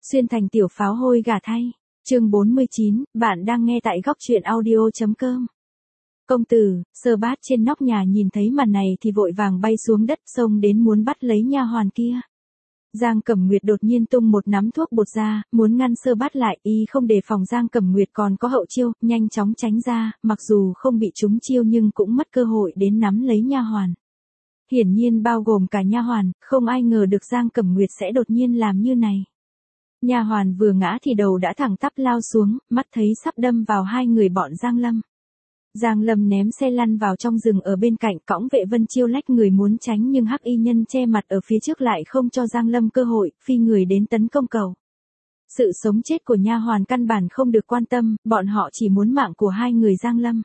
Xuyên thành tiểu pháo hôi gà thay. Chương 49, bạn đang nghe tại góc truyện audio.com. Công tử, Sơ Bát trên nóc nhà nhìn thấy màn này thì vội vàng bay xuống đất xông đến muốn bắt lấy nha hoàn kia. Giang Cẩm Nguyệt đột nhiên tung một nắm thuốc bột ra, muốn ngăn Sơ Bát lại, y không đề phòng Giang Cẩm Nguyệt còn có hậu chiêu, nhanh chóng tránh ra, mặc dù không bị trúng chiêu nhưng cũng mất cơ hội đến nắm lấy nha hoàn. Hiển nhiên bao gồm cả nha hoàn, không ai ngờ được Giang Cẩm Nguyệt sẽ đột nhiên làm như này. Nha hoàn vừa ngã thì đầu đã thẳng tắp lao xuống, mắt thấy sắp đâm vào hai người bọn Giang Lâm. Giang Lâm ném xe lăn vào trong rừng ở bên cạnh, cõng Vệ Vân Chiêu lách người muốn tránh nhưng hắc y nhân che mặt ở phía trước lại không cho Giang Lâm cơ hội, phi người đến tấn công cầu. Sự sống chết của nha hoàn căn bản không được quan tâm, bọn họ chỉ muốn mạng của hai người Giang Lâm.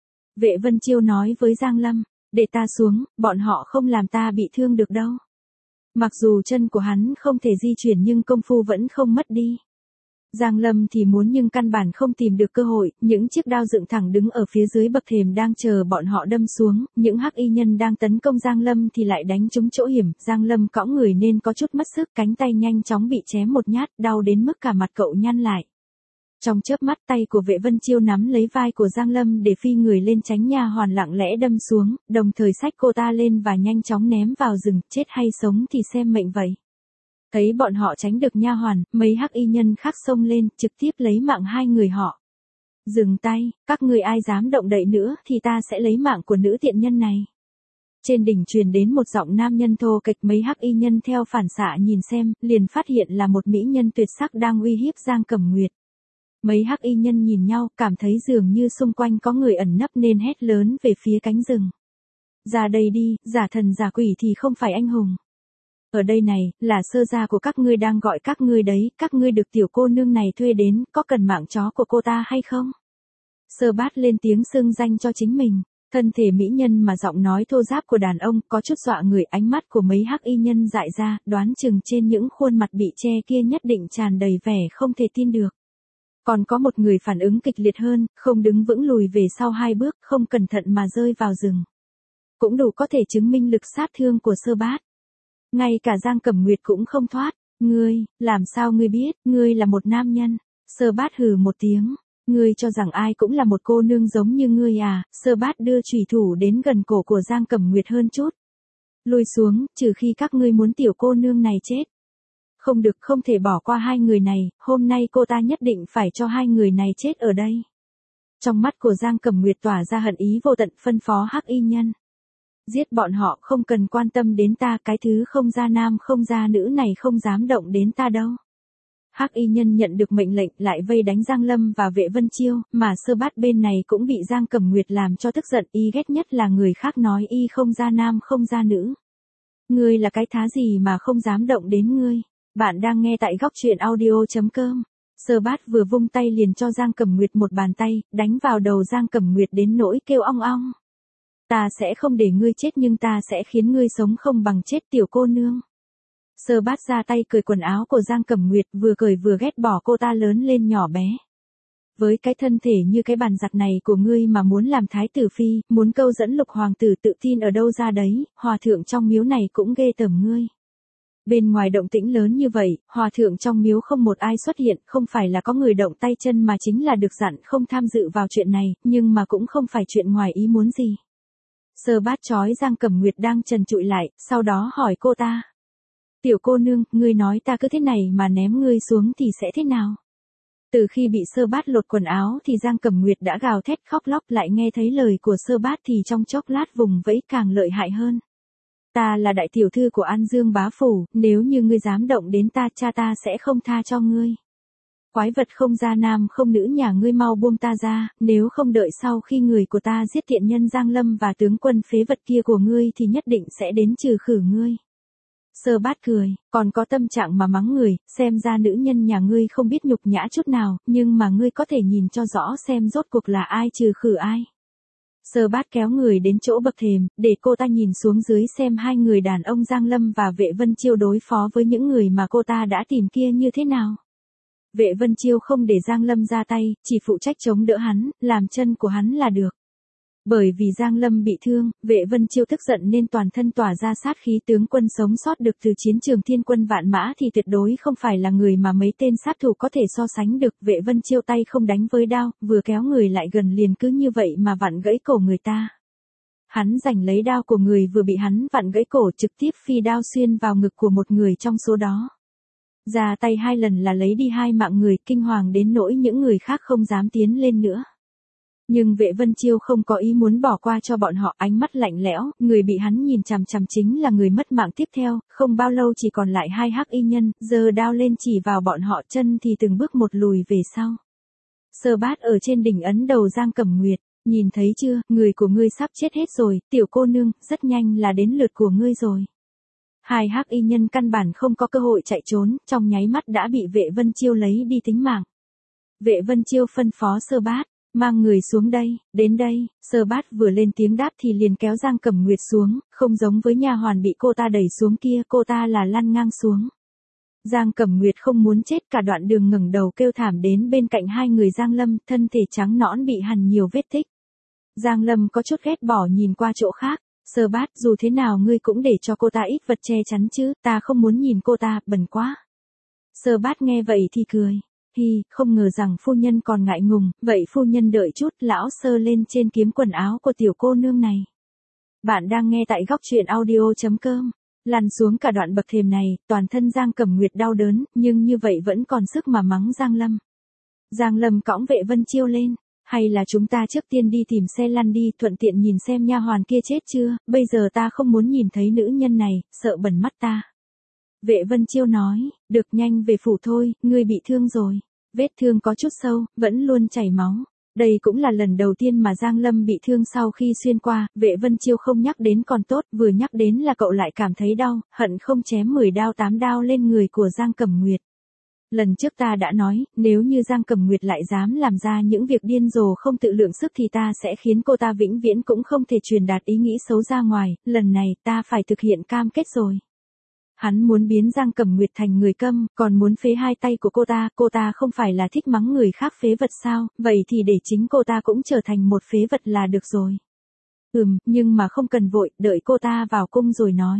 Vệ Vân Chiêu nói với Giang Lâm, để ta xuống, bọn họ không làm ta bị thương được đâu. Mặc dù chân của hắn không thể di chuyển nhưng công phu vẫn không mất đi. Giang Lâm thì muốn nhưng căn bản không tìm được cơ hội, những chiếc đao dựng thẳng đứng ở phía dưới bậc thềm đang chờ bọn họ đâm xuống, những hắc y nhân đang tấn công Giang Lâm thì lại đánh trúng chỗ hiểm, Giang Lâm cõng người nên có chút mất sức, cánh tay nhanh chóng bị chém một nhát, đau đến mức cả mặt cậu nhăn lại. Trong chớp mắt tay của Vệ Vân Chiêu nắm lấy vai của Giang Lâm để phi người lên tránh nha hoàn lặng lẽ đâm xuống, đồng thời xách cô ta lên và nhanh chóng ném vào rừng, chết hay sống thì xem mệnh vậy. Thấy bọn họ tránh được nha hoàn, mấy hắc y nhân khác xông lên, trực tiếp lấy mạng hai người họ. Dừng tay, các người ai dám động đậy nữa thì ta sẽ lấy mạng của nữ tiện nhân này. Trên đỉnh truyền đến một giọng nam nhân thô kệch, mấy hắc y nhân theo phản xạ nhìn xem, liền phát hiện là một mỹ nhân tuyệt sắc đang uy hiếp Giang Cẩm Nguyệt. Mấy hắc y nhân nhìn nhau, cảm thấy dường như xung quanh có người ẩn nấp nên hét lớn về phía cánh rừng. Ra đây đi, giả thần giả quỷ thì không phải anh hùng. Ở đây này, là Sơ gia của các ngươi đang gọi các ngươi đấy, các ngươi được tiểu cô nương này thuê đến, có cần mạng chó của cô ta hay không? Sơ Bát lên tiếng xưng danh cho chính mình, thân thể mỹ nhân mà giọng nói thô ráp của đàn ông có chút dọa người, ánh mắt của mấy hắc y nhân dại ra, đoán chừng trên những khuôn mặt bị che kia nhất định tràn đầy vẻ không thể tin được. Còn có một người phản ứng kịch liệt hơn, không đứng vững lùi về sau hai bước, không cẩn thận mà rơi vào rừng. Cũng đủ có thể chứng minh lực sát thương của Sơ Bát. Ngay cả Giang Cẩm Nguyệt cũng không thoát. Ngươi, làm sao ngươi biết, ngươi là một nam nhân? Sơ Bát hừ một tiếng. Ngươi cho rằng ai cũng là một cô nương giống như ngươi à? Sơ Bát đưa chùy thủ đến gần cổ của Giang Cẩm Nguyệt hơn chút. Lùi xuống, trừ khi các ngươi muốn tiểu cô nương này chết. Không được, không thể bỏ qua hai người này, hôm nay cô ta nhất định phải cho hai người này chết ở đây. Trong mắt của Giang Cẩm Nguyệt tỏa ra hận ý vô tận, phân phó hắc y nhân. Giết bọn họ, không cần quan tâm đến ta, cái thứ không ra nam không ra nữ này không dám động đến ta đâu. Hắc y nhân nhận được mệnh lệnh lại vây đánh Giang Lâm và Vệ Vân Chiêu, mà Sơ Bát bên này cũng bị Giang Cẩm Nguyệt làm cho tức giận, y ghét nhất là người khác nói y không ra nam không ra nữ. Ngươi là cái thá gì mà không dám động đến ngươi? Bạn đang nghe tại góc truyện audio.com. Sơ Bát vừa vung tay liền cho Giang Cẩm Nguyệt một bàn tay, đánh vào đầu Giang Cẩm Nguyệt đến nỗi kêu ong ong. Ta sẽ không để ngươi chết nhưng ta sẽ khiến ngươi sống không bằng chết tiểu cô nương. Sơ Bát ra tay cởi quần áo của Giang Cẩm Nguyệt, vừa cởi vừa ghét bỏ cô ta lớn lên nhỏ bé. Với cái thân thể như cái bàn giặt này của ngươi mà muốn làm thái tử phi, muốn câu dẫn Lục hoàng tử tự tin ở đâu ra đấy, hòa thượng trong miếu này cũng ghê tởm ngươi. Bên ngoài động tĩnh lớn như vậy, hòa thượng trong miếu không một ai xuất hiện, không phải là có người động tay chân mà chính là được dặn không tham dự vào chuyện này, nhưng mà cũng không phải chuyện ngoài ý muốn gì. Sơ Bát trói Giang Cẩm Nguyệt đang trần trụi lại, sau đó hỏi cô ta. Tiểu cô nương, ngươi nói ta cứ thế này mà ném ngươi xuống thì sẽ thế nào? Từ khi bị Sơ Bát lột quần áo thì Giang Cẩm Nguyệt đã gào thét khóc lóc, lại nghe thấy lời của Sơ Bát thì trong chốc lát vùng vẫy càng lợi hại hơn. Ta là đại tiểu thư của An Dương bá phủ, nếu như ngươi dám động đến ta, cha ta sẽ không tha cho ngươi. Quái vật không ra nam không nữ nhà ngươi mau buông ta ra, nếu không đợi sau khi người của ta giết tiện nhân Giang Lâm và tướng quân phế vật kia của ngươi thì nhất định sẽ đến trừ khử ngươi. Sơ Bát cười, còn có tâm trạng mà mắng người, xem ra nữ nhân nhà ngươi không biết nhục nhã chút nào, nhưng mà ngươi có thể nhìn cho rõ xem rốt cuộc là ai trừ khử ai. Sơ Bát kéo người đến chỗ bậc thềm, để cô ta nhìn xuống dưới xem hai người đàn ông Giang Lâm và Vệ Vân Chiêu đối phó với những người mà cô ta đã tìm kia như thế nào. Vệ Vân Chiêu không để Giang Lâm ra tay, chỉ phụ trách chống đỡ hắn, làm chân của hắn là được. Bởi vì Giang Lâm bị thương, Vệ Vân Chiêu tức giận nên toàn thân tỏa ra sát khí, tướng quân sống sót được từ chiến trường thiên quân vạn mã thì tuyệt đối không phải là người mà mấy tên sát thủ có thể so sánh được. Vệ Vân Chiêu tay không đánh với đao, vừa kéo người lại gần liền cứ như vậy mà vặn gãy cổ người ta. Hắn giành lấy đao của người vừa bị hắn vặn gãy cổ, trực tiếp phi đao xuyên vào ngực của một người trong số đó. Ra tay 2 lần là lấy đi 2 mạng người, kinh hoàng đến nỗi những người khác không dám tiến lên nữa. Nhưng Vệ Vân Chiêu không có ý muốn bỏ qua cho bọn họ, ánh mắt lạnh lẽo, người bị hắn nhìn chằm chằm chính là người mất mạng tiếp theo, không bao lâu chỉ còn lại 2 hắc y nhân, giơ đao lên chỉ vào bọn họ, chân thì từng bước một lùi về sau. Sơ Bát ở trên đỉnh ấn đầu Giang Cẩm Nguyệt, nhìn thấy chưa, người của ngươi sắp chết hết rồi, tiểu cô nương, rất nhanh là đến lượt của ngươi rồi. 2 hắc y nhân căn bản không có cơ hội chạy trốn, trong nháy mắt đã bị Vệ Vân Chiêu lấy đi tính mạng. Vệ Vân Chiêu phân phó Sơ Bát, mang người xuống đây, đến đây. Sơ Bát vừa lên tiếng đáp thì liền kéo Giang Cẩm Nguyệt xuống, không giống với nha hoàn bị cô ta đẩy xuống kia, cô ta là lăn ngang xuống. Giang Cẩm Nguyệt không muốn chết, cả đoạn đường ngẩng đầu kêu thảm đến bên cạnh 2 người Giang Lâm, thân thể trắng nõn bị hằn nhiều vết tích. Giang Lâm có chút ghét bỏ nhìn qua chỗ khác, Sơ Bát, dù thế nào ngươi cũng để cho cô ta ít vật che chắn chứ, ta không muốn nhìn cô ta, bẩn quá. Sơ Bát nghe vậy thì cười. Hi, không ngờ rằng phu nhân còn ngại ngùng, vậy phu nhân đợi chút, lão Sơ lên trên kiếm quần áo của tiểu cô nương này. Bạn đang nghe tại góc truyện audio.com. Lăn xuống cả đoạn bậc thềm này, toàn thân Giang Cẩm Nguyệt đau đớn, nhưng như vậy vẫn còn sức mà mắng Giang Lâm. Giang Lâm cõng Vệ Vân Chiêu lên, hay là chúng ta trước tiên đi tìm xe lăn đi, thuận tiện nhìn xem nha hoàn kia chết chưa, bây giờ ta không muốn nhìn thấy nữ nhân này, sợ bẩn mắt ta. Vệ Vân Chiêu nói, được, nhanh về phủ thôi, ngươi bị thương rồi. Vết thương có chút sâu, vẫn luôn chảy máu. Đây cũng là lần đầu tiên mà Giang Lâm bị thương sau khi xuyên qua, Vệ Vân Chiêu không nhắc đến còn tốt, vừa nhắc đến là cậu lại cảm thấy đau, hận không chém 10 đao 8 đao lên người của Giang Cẩm Nguyệt. Lần trước ta đã nói, nếu như Giang Cẩm Nguyệt lại dám làm ra những việc điên rồ không tự lượng sức thì ta sẽ khiến cô ta vĩnh viễn cũng không thể truyền đạt ý nghĩ xấu ra ngoài, lần này ta phải thực hiện cam kết rồi. Hắn muốn biến Giang Cẩm Nguyệt thành người câm, còn muốn phế 2 tay của cô ta không phải là thích mắng người khác phế vật sao, vậy thì để chính cô ta cũng trở thành một phế vật là được rồi. Nhưng mà không cần vội, đợi cô ta vào cung rồi nói.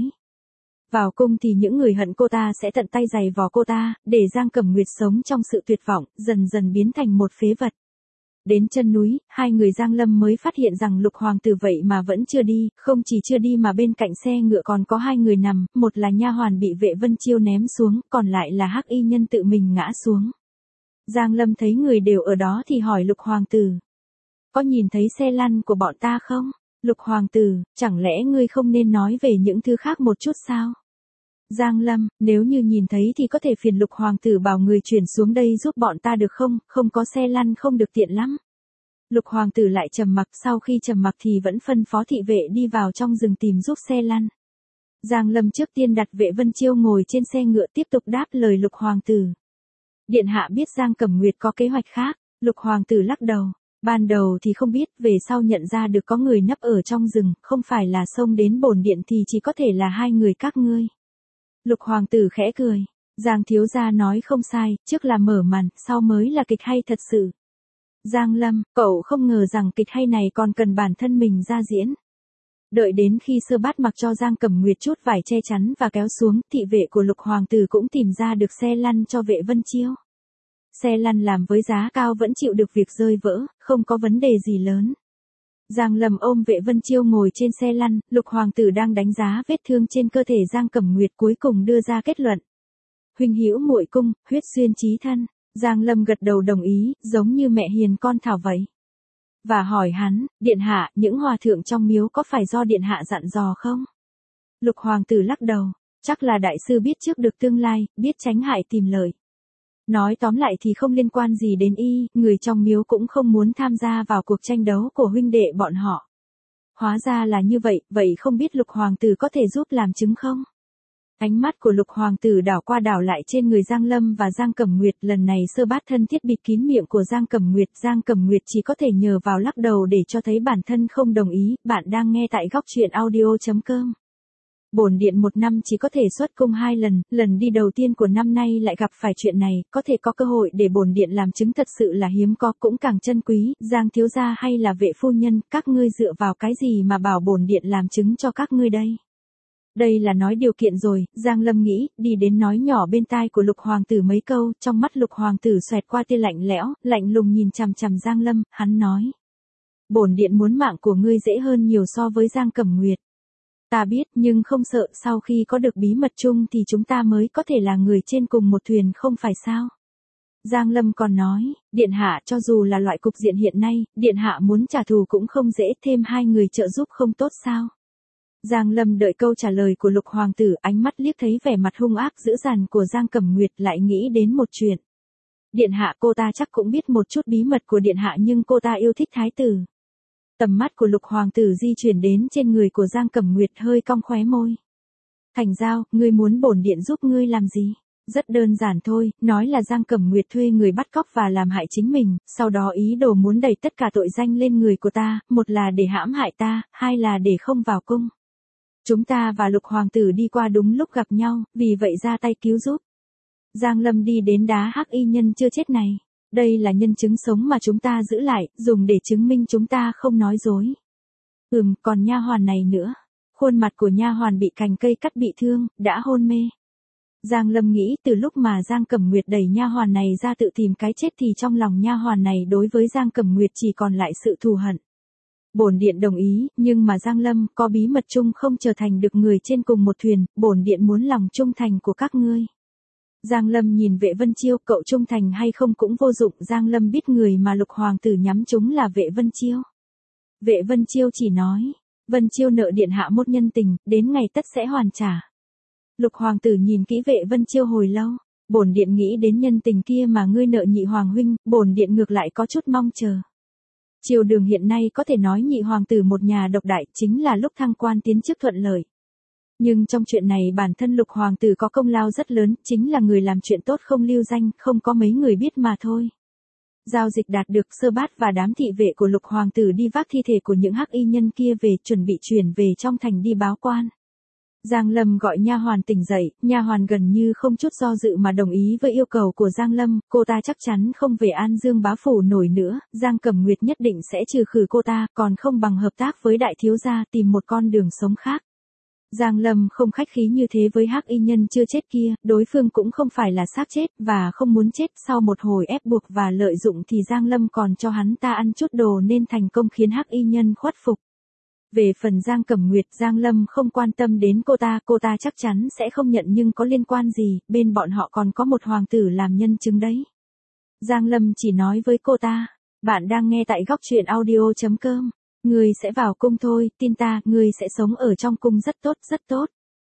Vào cung thì những người hận cô ta sẽ tận tay giày vò cô ta, để Giang Cẩm Nguyệt sống trong sự tuyệt vọng, dần dần biến thành một phế vật. Đến chân núi, 2 người Giang Lâm mới phát hiện rằng Lục Hoàng tử vậy mà vẫn chưa đi, không chỉ chưa đi mà bên cạnh xe ngựa còn có 2 người nằm, một là nha hoàn bị Vệ Vân Chiêu ném xuống, còn lại là hắc y nhân tự mình ngã xuống. Giang Lâm thấy người đều ở đó thì hỏi Lục Hoàng tử. Có nhìn thấy xe lăn của bọn ta không? Lục Hoàng tử, chẳng lẽ ngươi không nên nói về những thứ khác một chút sao? Giang Lâm, nếu như nhìn thấy thì có thể phiền Lục Hoàng tử bảo người chuyển xuống đây giúp bọn ta được không, không có xe lăn không được tiện lắm. Lục Hoàng tử lại trầm mặc, sau khi trầm mặc thì vẫn phân phó thị vệ đi vào trong rừng tìm giúp xe lăn. Giang Lâm trước tiên đặt Vệ Vân Chiêu ngồi trên xe ngựa tiếp tục đáp lời Lục Hoàng tử. Điện hạ biết Giang Cẩm Nguyệt có kế hoạch khác, Lục Hoàng tử lắc đầu. Ban đầu thì không biết, về sau nhận ra được có người nấp ở trong rừng, không phải là xông đến bổn điện thì chỉ có thể là 2 người các ngươi. Lục Hoàng tử khẽ cười. Giang thiếu gia nói không sai, trước là mở màn, sau mới là kịch hay thật sự. Giang Lâm, cậu không ngờ rằng kịch hay này còn cần bản thân mình ra diễn. Đợi đến khi Sơ Bát mặc cho Giang Cẩm Nguyệt chút vải che chắn và kéo xuống, thị vệ của Lục Hoàng tử cũng tìm ra được xe lăn cho Vệ Vân Chiêu. Xe lăn làm với giá cao vẫn chịu được việc rơi vỡ, không có vấn đề gì lớn. Giang Lâm ôm Vệ Vân Chiêu ngồi trên xe lăn, Lục Hoàng tử đang đánh giá vết thương trên cơ thể Giang Cẩm Nguyệt, cuối cùng đưa ra kết luận. Huynh hữu muội cung, huyết xuyên chí thân. Giang Lâm gật đầu đồng ý, giống như mẹ hiền con thảo vậy. Và hỏi hắn, điện hạ, những hòa thượng trong miếu có phải do điện hạ dặn dò không? Lục Hoàng tử lắc đầu, chắc là đại sư biết trước được tương lai, biết tránh hại tìm lợi. Nói tóm lại thì không liên quan gì đến y, người trong miếu cũng không muốn tham gia vào cuộc tranh đấu của huynh đệ bọn họ. Hóa ra là như vậy, vậy không biết Lục Hoàng tử có thể giúp làm chứng không? Ánh mắt của Lục Hoàng tử đảo qua đảo lại trên người Giang Lâm và Giang Cẩm Nguyệt, lần này Sơ Bát thân thiết bịt kín miệng của Giang Cẩm Nguyệt chỉ có thể nhờ vào lắc đầu để cho thấy bản thân không đồng ý. Bạn đang nghe tại góc truyện audio.com. Bổn điện một năm chỉ có thể xuất cung 2 lần, lần đi đầu tiên của năm nay lại gặp phải chuyện này, có thể có cơ hội để bổn điện làm chứng thật sự là hiếm có, cũng càng chân quý. Giang thiếu gia hay là Vệ phu nhân, các ngươi dựa vào cái gì mà bảo bổn điện làm chứng cho các ngươi đây? Đây là nói điều kiện rồi. Giang Lâm nghĩ, đi đến nói nhỏ bên tai của Lục hoàng tử mấy câu, trong mắt Lục hoàng tử xoẹt qua tia lạnh lẽo, lạnh lùng nhìn chằm chằm Giang Lâm, hắn nói: bổn điện muốn mạng của ngươi dễ hơn nhiều so với Giang Cẩm Nguyệt. Ta biết, nhưng không sợ, sau khi có được bí mật chung thì chúng ta mới có thể là người trên cùng một thuyền, không phải sao? Giang Lâm còn nói, điện hạ, cho dù là loại cục diện hiện nay, điện hạ muốn trả thù cũng không dễ, thêm 2 người trợ giúp không tốt sao? Giang Lâm đợi câu trả lời của Lục hoàng tử, ánh mắt liếc thấy vẻ mặt hung ác dữ dằn của Giang Cẩm Nguyệt, lại nghĩ đến một chuyện. Điện hạ, cô ta chắc cũng biết một chút bí mật của điện hạ, nhưng cô ta yêu thích thái tử. Tầm mắt của Lục hoàng tử di chuyển đến trên người của Giang Cẩm Nguyệt, hơi cong khóe môi. Thành Giao, ngươi muốn bổn điện giúp ngươi làm gì? Rất đơn giản thôi, nói là Giang Cẩm Nguyệt thuê người bắt cóc và làm hại chính mình, sau đó ý đồ muốn đẩy tất cả tội danh lên người của ta, một là để hãm hại ta, hai là để không vào cung. Chúng ta và Lục hoàng tử đi qua đúng lúc gặp nhau, vì vậy ra tay cứu giúp. Giang Lâm đi đến đá hắc y nhân chưa chết này. Đây là nhân chứng sống mà chúng ta giữ lại, dùng để chứng minh chúng ta không nói dối. Còn nha hoàn này nữa. Khuôn mặt của nha hoàn bị cành cây cắt bị thương, đã hôn mê. Giang Lâm nghĩ, từ lúc mà Giang Cẩm Nguyệt đẩy nha hoàn này ra tự tìm cái chết thì trong lòng nha hoàn này đối với Giang Cẩm Nguyệt chỉ còn lại sự thù hận. Bổn điện đồng ý, nhưng mà Giang Lâm, có bí mật chung không trở thành được người trên cùng một thuyền, bổn điện muốn lòng trung thành của các ngươi. Giang Lâm nhìn Vệ Vân Chiêu, cậu trung thành hay không cũng vô dụng, Giang Lâm biết người mà Lục hoàng tử nhắm trúng là Vệ Vân Chiêu. Vệ Vân Chiêu chỉ nói, Vân Chiêu nợ điện hạ một nhân tình, đến ngày tất sẽ hoàn trả. Lục hoàng tử nhìn kỹ Vệ Vân Chiêu hồi lâu, bổn điện nghĩ đến nhân tình kia mà ngươi nợ nhị hoàng huynh, bổn điện ngược lại có chút mong chờ. Triều đường hiện nay có thể nói nhị hoàng tử một nhà độc đại, chính là lúc thăng quan tiến chức thuận lợi. Nhưng trong chuyện này bản thân Lục hoàng tử có công lao rất lớn, chính là người làm chuyện tốt không lưu danh, không có mấy người biết mà thôi. Giao dịch đạt được, Sơ Bát và đám thị vệ của Lục hoàng tử đi vác thi thể của những hắc y nhân kia về, chuẩn bị chuyển về trong thành đi báo quan. Giang Lâm gọi nha hoàn tỉnh dậy, nha hoàn gần như không chút do dự mà đồng ý với yêu cầu của Giang Lâm, cô ta chắc chắn không về An Dương bá phủ nổi nữa, Giang Cẩm Nguyệt nhất định sẽ trừ khử cô ta, còn không bằng hợp tác với đại thiếu gia tìm một con đường sống khác. Giang Lâm không khách khí như thế với hắc y nhân chưa chết kia, đối phương cũng không phải là xác chết, và không muốn chết, sau một hồi ép buộc và lợi dụng thì Giang Lâm còn cho hắn ta ăn chút đồ nên thành công khiến hắc y nhân khuất phục. Về phần Giang Cẩm Nguyệt, Giang Lâm không quan tâm đến cô ta chắc chắn sẽ không nhận, nhưng có liên quan gì, bên bọn họ còn có một hoàng tử làm nhân chứng đấy. Giang Lâm chỉ nói với cô ta, bạn đang nghe tại góc truyện audio.com. Ngươi sẽ vào cung thôi, tin ta, ngươi sẽ sống ở trong cung rất tốt, rất tốt.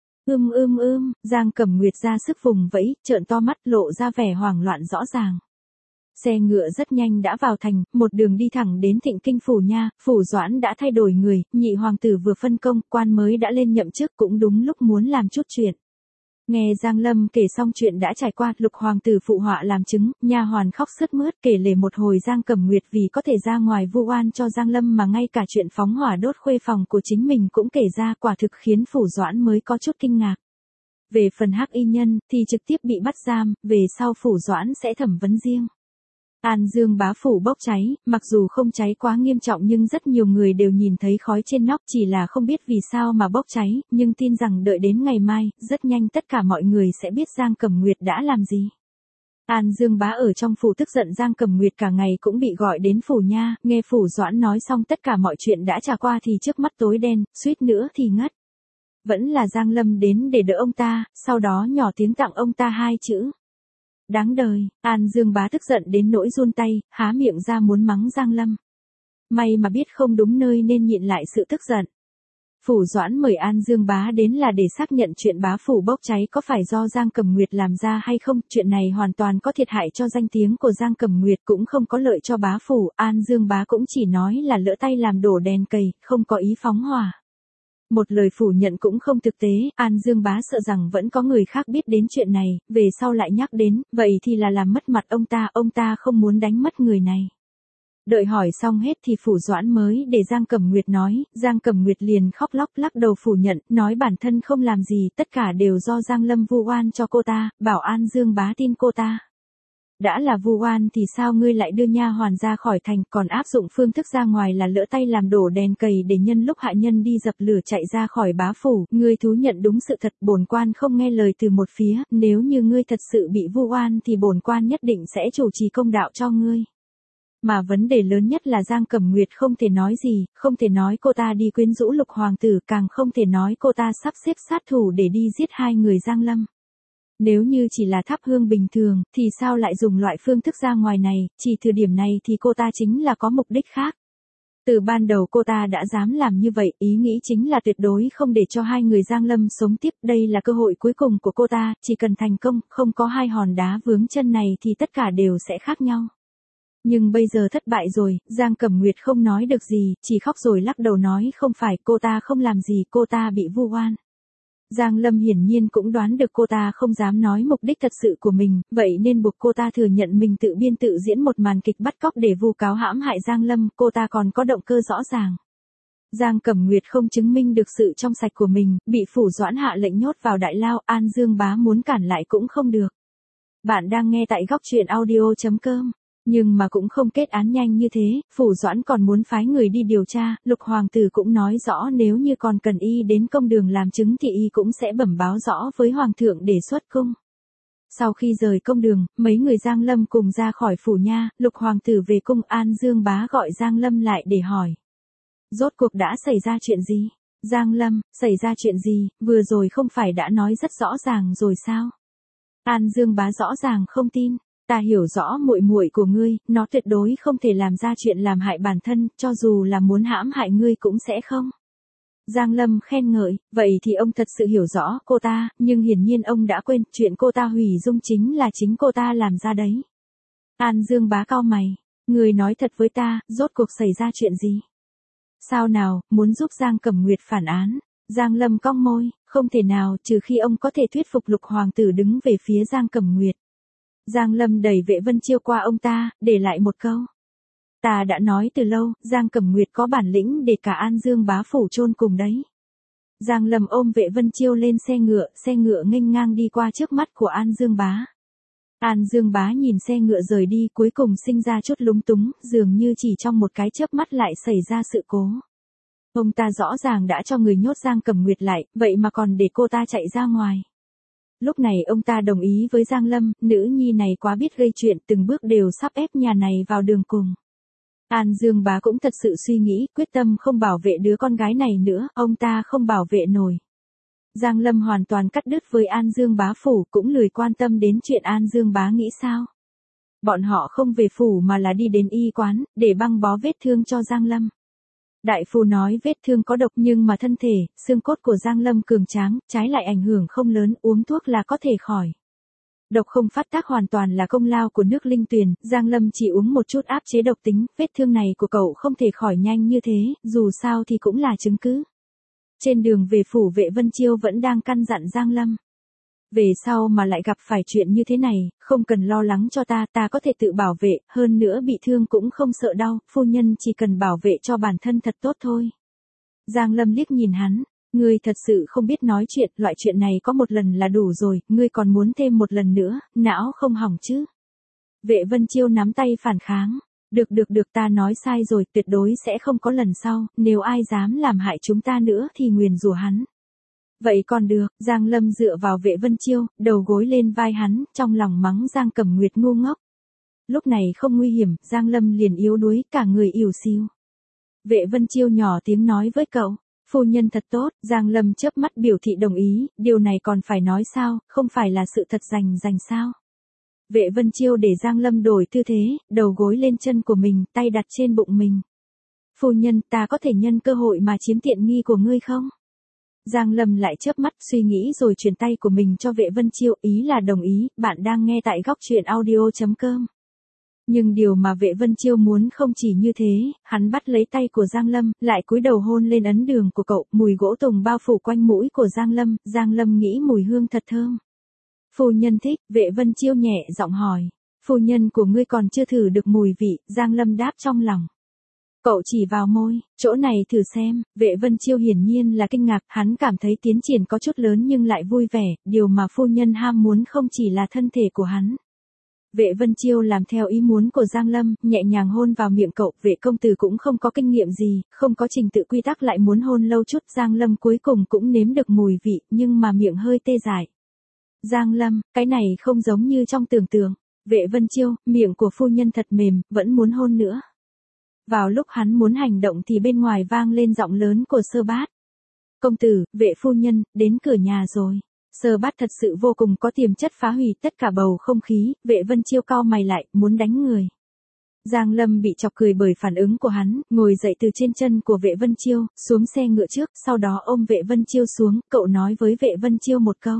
Giang Cẩm Nguyệt ra sức vùng vẫy, trợn to mắt, lộ ra vẻ hoảng loạn rõ ràng. Xe ngựa rất nhanh đã vào thành, một đường đi thẳng đến Thịnh Kinh phủ nha, phủ Doãn đã thay đổi người, nhị hoàng tử vừa phân công, quan mới đã lên nhậm chức, cũng đúng lúc muốn làm chút chuyện. Nghe Giang Lâm kể xong chuyện đã trải qua, Lục hoàng tử phụ họa làm chứng, nha hoàn khóc sướt mướt kể lể một hồi Giang Cẩm Nguyệt vì có thể ra ngoài vu oan cho Giang Lâm mà ngay cả chuyện phóng hỏa đốt khuê phòng của chính mình cũng kể ra, quả thực khiến phủ Doãn mới có chút kinh ngạc. Về phần hắc y nhân thì trực tiếp bị bắt giam, về sau phủ Doãn sẽ thẩm vấn riêng. An Dương bá phủ bốc cháy, mặc dù không cháy quá nghiêm trọng nhưng rất nhiều người đều nhìn thấy khói trên nóc, chỉ là không biết vì sao mà bốc cháy, nhưng tin rằng đợi đến ngày mai, rất nhanh tất cả mọi người sẽ biết Giang Cẩm Nguyệt đã làm gì. An Dương bá ở trong phủ tức giận Giang Cẩm Nguyệt cả ngày cũng bị gọi đến phủ nha, nghe phủ Doãn nói xong tất cả mọi chuyện đã trải qua thì trước mắt tối đen, suýt nữa thì ngất. Vẫn là Giang Lâm đến để đỡ ông ta, sau đó nhỏ tiếng tặng ông ta 2 chữ. Đáng đời. An Dương bá tức giận đến nỗi run tay, há miệng ra muốn mắng Giang Lâm. May mà biết không đúng nơi nên nhịn lại sự tức giận. Phủ Doãn mời An Dương bá đến là để xác nhận chuyện bá phủ bốc cháy có phải do Giang Cẩm Nguyệt làm ra hay không, chuyện này hoàn toàn có thiệt hại cho danh tiếng của Giang Cẩm Nguyệt, cũng không có lợi cho bá phủ, An Dương bá cũng chỉ nói là lỡ tay làm đổ đèn cầy, không có ý phóng hỏa. Một lời phủ nhận cũng không thực tế, An Dương bá sợ rằng vẫn có người khác biết đến chuyện này, về sau lại nhắc đến, vậy thì là làm mất mặt ông ta không muốn đánh mất người này. Đợi hỏi xong hết thì Phủ Doãn mới để Giang Cẩm Nguyệt nói, Giang Cẩm Nguyệt liền khóc lóc lắc đầu phủ nhận, nói bản thân không làm gì, tất cả đều do Giang Lâm vu oan cho cô ta, bảo An Dương Bá tin cô ta. Đã là vu oan thì sao ngươi lại đưa nha hoàn ra khỏi thành, còn áp dụng phương thức ra ngoài là lỡ tay làm đổ đèn cầy để nhân lúc hạ nhân đi dập lửa chạy ra khỏi bá phủ, ngươi thú nhận đúng sự thật, bổn quan không nghe lời từ một phía, nếu như ngươi thật sự bị vu oan thì bổn quan nhất định sẽ chủ trì công đạo cho ngươi. Mà vấn đề lớn nhất là Giang Cẩm Nguyệt không thể nói gì, không thể nói cô ta đi quyến rũ Lục hoàng tử, càng không thể nói cô ta sắp xếp sát thủ để đi giết hai người Giang Lâm. Nếu như chỉ là thắp hương bình thường, thì sao lại dùng loại phương thức ra ngoài này, chỉ thời điểm này thì cô ta chính là có mục đích khác. Từ ban đầu cô ta đã dám làm như vậy, ý nghĩ chính là tuyệt đối không để cho hai người Giang Lâm sống tiếp, đây là cơ hội cuối cùng của cô ta, chỉ cần thành công, không có hai hòn đá vướng chân này thì tất cả đều sẽ khác nhau. Nhưng bây giờ thất bại rồi, Giang Cẩm Nguyệt không nói được gì, chỉ khóc rồi lắc đầu nói không phải, cô ta không làm gì, cô ta bị vu oan. Giang Lâm hiển nhiên cũng đoán được cô ta không dám nói mục đích thật sự của mình, vậy nên buộc cô ta thừa nhận mình tự biên tự diễn một màn kịch bắt cóc để vu cáo hãm hại Giang Lâm, cô ta còn có động cơ rõ ràng. Giang Cẩm Nguyệt không chứng minh được sự trong sạch của mình, bị Phủ Doãn hạ lệnh nhốt vào đại lao, An Dương Bá muốn cản lại cũng không được. Bạn đang nghe tại góc truyện audio.com. Nhưng mà cũng không kết án nhanh như thế, Phủ Doãn còn muốn phái người đi điều tra, Lục hoàng tử cũng nói rõ nếu như còn cần y đến công đường làm chứng thì y cũng sẽ bẩm báo rõ với hoàng thượng để xuất cung. Sau khi rời công đường, mấy người Giang Lâm cùng ra khỏi phủ nha, Lục hoàng tử về cung, An Dương Bá gọi Giang Lâm lại để hỏi. Rốt cuộc đã xảy ra chuyện gì? Giang Lâm, xảy ra chuyện gì, vừa rồi không phải đã nói rất rõ ràng rồi sao? An Dương Bá rõ ràng không tin. Ta hiểu rõ muội muội của ngươi, nó tuyệt đối không thể làm ra chuyện làm hại bản thân, cho dù là muốn hãm hại ngươi cũng sẽ không. Giang Lâm khen ngợi, vậy thì ông thật sự hiểu rõ cô ta, nhưng hiển nhiên ông đã quên, chuyện cô ta hủy dung chính là chính cô ta làm ra đấy. An Dương Bá cau mày, ngươi nói thật với ta, rốt cuộc xảy ra chuyện gì? Sao nào, muốn giúp Giang Cẩm Nguyệt phản án? Giang Lâm cong môi, không thể nào, trừ khi ông có thể thuyết phục Lục hoàng tử đứng về phía Giang Cẩm Nguyệt. Giang Lâm đẩy Vệ Vân Chiêu qua ông ta, để lại một câu. Ta đã nói từ lâu, Giang Cẩm Nguyệt có bản lĩnh để cả An Dương Bá phủ chôn cùng đấy. Giang Lâm ôm Vệ Vân Chiêu lên xe ngựa nghênh ngang đi qua trước mắt của An Dương Bá. An Dương Bá nhìn xe ngựa rời đi, cuối cùng sinh ra chút lúng túng, dường như chỉ trong một cái chớp mắt lại xảy ra sự cố. Ông ta rõ ràng đã cho người nhốt Giang Cẩm Nguyệt lại, vậy mà còn để cô ta chạy ra ngoài. Lúc này ông ta đồng ý với Giang Lâm, nữ nhi này quá biết gây chuyện, từng bước đều sắp ép nhà này vào đường cùng. An Dương Bá cũng thật sự suy nghĩ, quyết tâm không bảo vệ đứa con gái này nữa, ông ta không bảo vệ nổi. Giang Lâm hoàn toàn cắt đứt với An Dương Bá phủ, cũng lười quan tâm đến chuyện An Dương Bá nghĩ sao. Bọn họ không về phủ mà là đi đến y quán, để băng bó vết thương cho Giang Lâm. Đại phu nói vết thương có độc nhưng mà thân thể, xương cốt của Giang Lâm cường tráng, trái lại ảnh hưởng không lớn, uống thuốc là có thể khỏi. Độc không phát tác hoàn toàn là công lao của nước Linh Tuyền, Giang Lâm chỉ uống một chút áp chế độc tính, vết thương này của cậu không thể khỏi nhanh như thế, dù sao thì cũng là chứng cứ. Trên đường về phủ, Vệ Vân Chiêu vẫn đang căn dặn Giang Lâm. Về sau mà lại gặp phải chuyện như thế này, không cần lo lắng cho ta, ta có thể tự bảo vệ, hơn nữa bị thương cũng không sợ đau, phu nhân chỉ cần bảo vệ cho bản thân thật tốt thôi. Giang Lâm liếc nhìn hắn, ngươi thật sự không biết nói chuyện, loại chuyện này có một lần là đủ rồi, ngươi còn muốn thêm một lần nữa, não không hỏng chứ. Vệ Vân Chiêu nắm tay phản kháng, được ta nói sai rồi, tuyệt đối sẽ không có lần sau, nếu ai dám làm hại chúng ta nữa thì nguyền rủa hắn. Vậy còn được, Giang Lâm dựa vào Vệ Vân Chiêu, đầu gối lên vai hắn, trong lòng mắng Giang Cẩm Nguyệt ngu ngốc. Lúc này không nguy hiểm, Giang Lâm liền yếu đuối, cả người ỉu xìu. Vệ Vân Chiêu nhỏ tiếng nói với cậu, phu nhân thật tốt, Giang Lâm chớp mắt biểu thị đồng ý, điều này còn phải nói sao, không phải là sự thật rành sao. Vệ Vân Chiêu để Giang Lâm đổi tư thế, đầu gối lên chân của mình, tay đặt trên bụng mình. Phu nhân, ta có thể nhân cơ hội mà chiếm tiện nghi của ngươi không? Giang Lâm lại chớp mắt suy nghĩ rồi chuyển tay của mình cho Vệ Vân Chiêu, ý là đồng ý, bạn đang nghe tại góc truyện audio.com. Nhưng điều mà Vệ Vân Chiêu muốn không chỉ như thế, hắn bắt lấy tay của Giang Lâm, lại cúi đầu hôn lên ấn đường của cậu, mùi gỗ tùng bao phủ quanh mũi của Giang Lâm nghĩ mùi hương thật thơm. Phu nhân thích, Vệ Vân Chiêu nhẹ giọng hỏi. Phu nhân của ngươi còn chưa thử được mùi vị, Giang Lâm đáp trong lòng. Cậu chỉ vào môi, chỗ này thử xem, Vệ Vân Chiêu hiển nhiên là kinh ngạc, hắn cảm thấy tiến triển có chút lớn nhưng lại vui vẻ, điều mà phu nhân ham muốn không chỉ là thân thể của hắn. Vệ Vân Chiêu làm theo ý muốn của Giang Lâm, nhẹ nhàng hôn vào miệng cậu, Vệ công tử cũng không có kinh nghiệm gì, không có trình tự quy tắc lại muốn hôn lâu chút, Giang Lâm cuối cùng cũng nếm được mùi vị, nhưng mà miệng hơi tê dại. Giang Lâm, cái này không giống như trong tưởng tượng. Vệ Vân Chiêu, miệng của phu nhân thật mềm, vẫn muốn hôn nữa. Vào lúc hắn muốn hành động thì bên ngoài vang lên giọng lớn của Sơ Bát. Công tử, Vệ phu nhân, đến cửa nhà rồi. Sơ Bát thật sự vô cùng có tiềm chất phá hủy tất cả bầu không khí, Vệ Vân Chiêu cau mày lại, muốn đánh người. Giang Lâm bị chọc cười bởi phản ứng của hắn, ngồi dậy từ trên chân của Vệ Vân Chiêu, xuống xe ngựa trước, sau đó ôm Vệ Vân Chiêu xuống, cậu nói với Vệ Vân Chiêu một câu.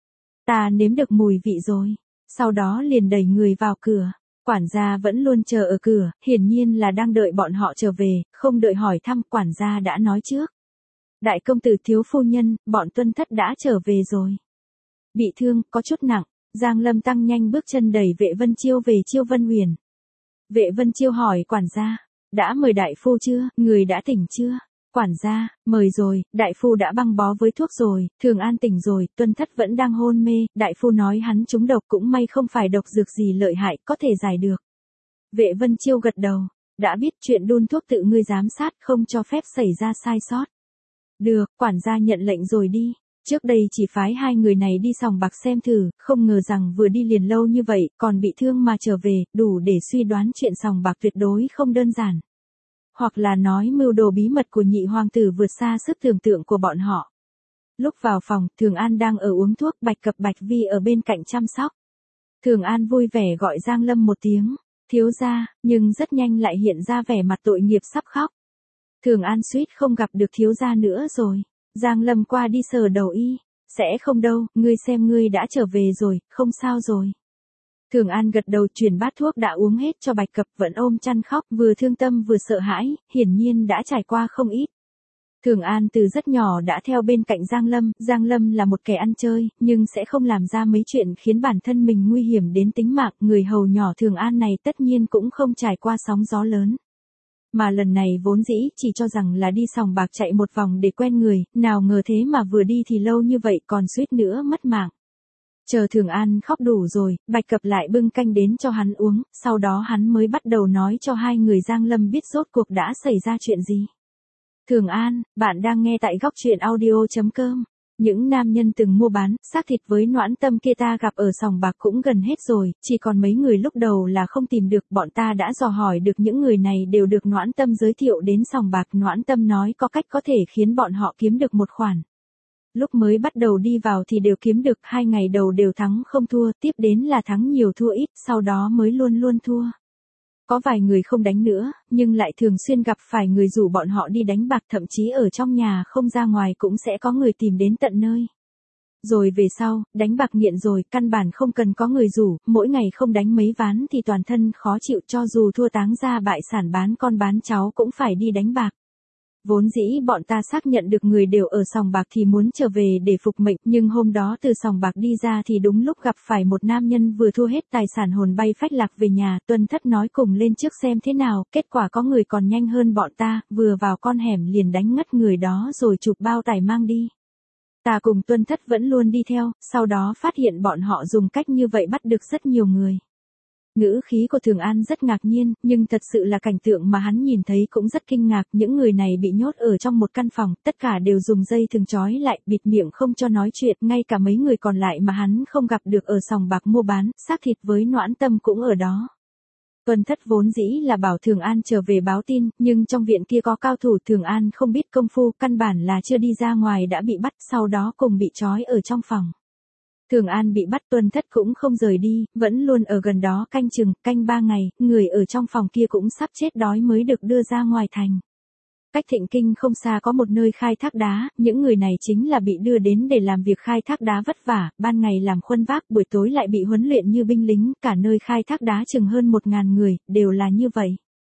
Ta nếm được mùi vị rồi. Sau đó liền đẩy người vào cửa. Quản gia vẫn luôn chờ ở cửa, hiển nhiên là đang đợi bọn họ trở về, không đợi hỏi thăm, quản gia đã nói trước. Đại công tử thiếu phu nhân, bọn tuân thất đã trở về rồi. Bị thương, có chút nặng, Giang Lâm tăng nhanh bước chân đẩy Vệ Vân Chiêu về Chiêu Vân Huyền. Vệ Vân Chiêu hỏi quản gia, đã mời đại phu chưa, người đã tỉnh chưa? Quản gia, mời rồi, đại phu đã băng bó với thuốc rồi, Thường An tỉnh rồi, tuân thất vẫn đang hôn mê, đại phu nói hắn trúng độc cũng may không phải độc dược gì lợi hại, có thể giải được. Vệ Vân Chiêu gật đầu, đã biết chuyện đun thuốc tự ngươi giám sát, không cho phép xảy ra sai sót. Được, quản gia nhận lệnh rồi đi. Trước đây chỉ phái hai người này đi sòng bạc xem thử, không ngờ rằng vừa đi liền lâu như vậy, còn bị thương mà trở về, đủ để suy đoán chuyện sòng bạc tuyệt đối không đơn giản. Hoặc là nói mưu đồ bí mật của nhị hoàng tử vượt xa sức tưởng tượng của bọn họ. Lúc vào phòng, Thường An đang ở uống thuốc, Bạch Cập Bạch Vi ở bên cạnh chăm sóc. Thường An vui vẻ gọi Giang Lâm một tiếng, thiếu gia, nhưng rất nhanh lại hiện ra vẻ mặt tội nghiệp sắp khóc. Thường An suýt không gặp được thiếu gia nữa rồi. Giang Lâm qua đi sờ đầu y, sẽ không đâu, ngươi xem ngươi đã trở về rồi, không sao rồi. Thường An gật đầu chuyển bát thuốc đã uống hết cho Bạch Cập vẫn ôm chăn khóc, vừa thương tâm vừa sợ hãi, hiển nhiên đã trải qua không ít. Thường An từ rất nhỏ đã theo bên cạnh Giang Lâm là một kẻ ăn chơi, nhưng sẽ không làm ra mấy chuyện khiến bản thân mình nguy hiểm đến tính mạng, người hầu nhỏ Thường An này tất nhiên cũng không trải qua sóng gió lớn. Mà lần này vốn dĩ chỉ cho rằng là đi sòng bạc chạy một vòng để quen người, nào ngờ thế mà vừa đi thì lâu như vậy còn suýt nữa mất mạng. Chờ Thường An khóc đủ rồi, Bạch Cập lại bưng canh đến cho hắn uống, sau đó hắn mới bắt đầu nói cho hai người Giang Lâm biết rốt cuộc đã xảy ra chuyện gì. Thường An, bạn đang nghe tại góc truyện audio.com. Những nam nhân từng mua bán, xác thịt với Noãn Tâm kia ta gặp ở sòng bạc cũng gần hết rồi, chỉ còn mấy người lúc đầu là không tìm được, bọn ta đã dò hỏi được những người này đều được Noãn Tâm giới thiệu đến sòng bạc, Noãn Tâm nói có cách có thể khiến bọn họ kiếm được một khoản. Lúc mới bắt đầu đi vào thì đều kiếm được, 2 ngày đầu đều thắng không thua, tiếp đến là thắng nhiều thua ít, sau đó mới luôn luôn thua. Có vài người không đánh nữa, nhưng lại thường xuyên gặp phải người rủ bọn họ đi đánh bạc, thậm chí ở trong nhà không ra ngoài cũng sẽ có người tìm đến tận nơi. Rồi về sau, đánh bạc nghiện rồi, căn bản không cần có người rủ, mỗi ngày không đánh mấy ván thì toàn thân khó chịu, cho dù thua táng ra bại sản bán con bán cháu cũng phải đi đánh bạc. Vốn dĩ bọn ta xác nhận được người đều ở sòng bạc thì muốn trở về để phục mệnh, nhưng hôm đó từ sòng bạc đi ra thì đúng lúc gặp phải một nam nhân vừa thua hết tài sản hồn bay phách lạc về nhà, Tuân Thất nói cùng lên trước xem thế nào, kết quả có người còn nhanh hơn bọn ta, vừa vào con hẻm liền đánh ngất người đó rồi chụp bao tải mang đi. Ta cùng Tuân Thất vẫn luôn đi theo, sau đó phát hiện bọn họ dùng cách như vậy bắt được rất nhiều người. Ngữ khí của Thường An rất ngạc nhiên, nhưng thật sự là cảnh tượng mà hắn nhìn thấy cũng rất kinh ngạc, những người này bị nhốt ở trong một căn phòng, tất cả đều dùng dây thừng trói lại, bịt miệng không cho nói chuyện, ngay cả mấy người còn lại mà hắn không gặp được ở sòng bạc mua bán, xác thịt với Noãn Tâm cũng ở đó. Tuân Thất vốn dĩ là bảo Thường An trở về báo tin, nhưng trong viện kia có cao thủ, Thường An không biết công phu, căn bản là chưa đi ra ngoài đã bị bắt, sau đó cùng bị trói ở trong phòng. Thường An bị bắt, Tuân Thất cũng không rời đi, vẫn luôn ở gần đó canh chừng, canh 3 ngày, người ở trong phòng kia cũng sắp chết đói mới được đưa ra ngoài thành. Cách Thịnh Kinh không xa có một nơi khai thác đá, những người này chính là bị đưa đến để làm việc khai thác đá vất vả, ban ngày làm khuân vác, buổi tối lại bị huấn luyện như binh lính, cả nơi khai thác đá chừng hơn 1000 người, đều là như vậy.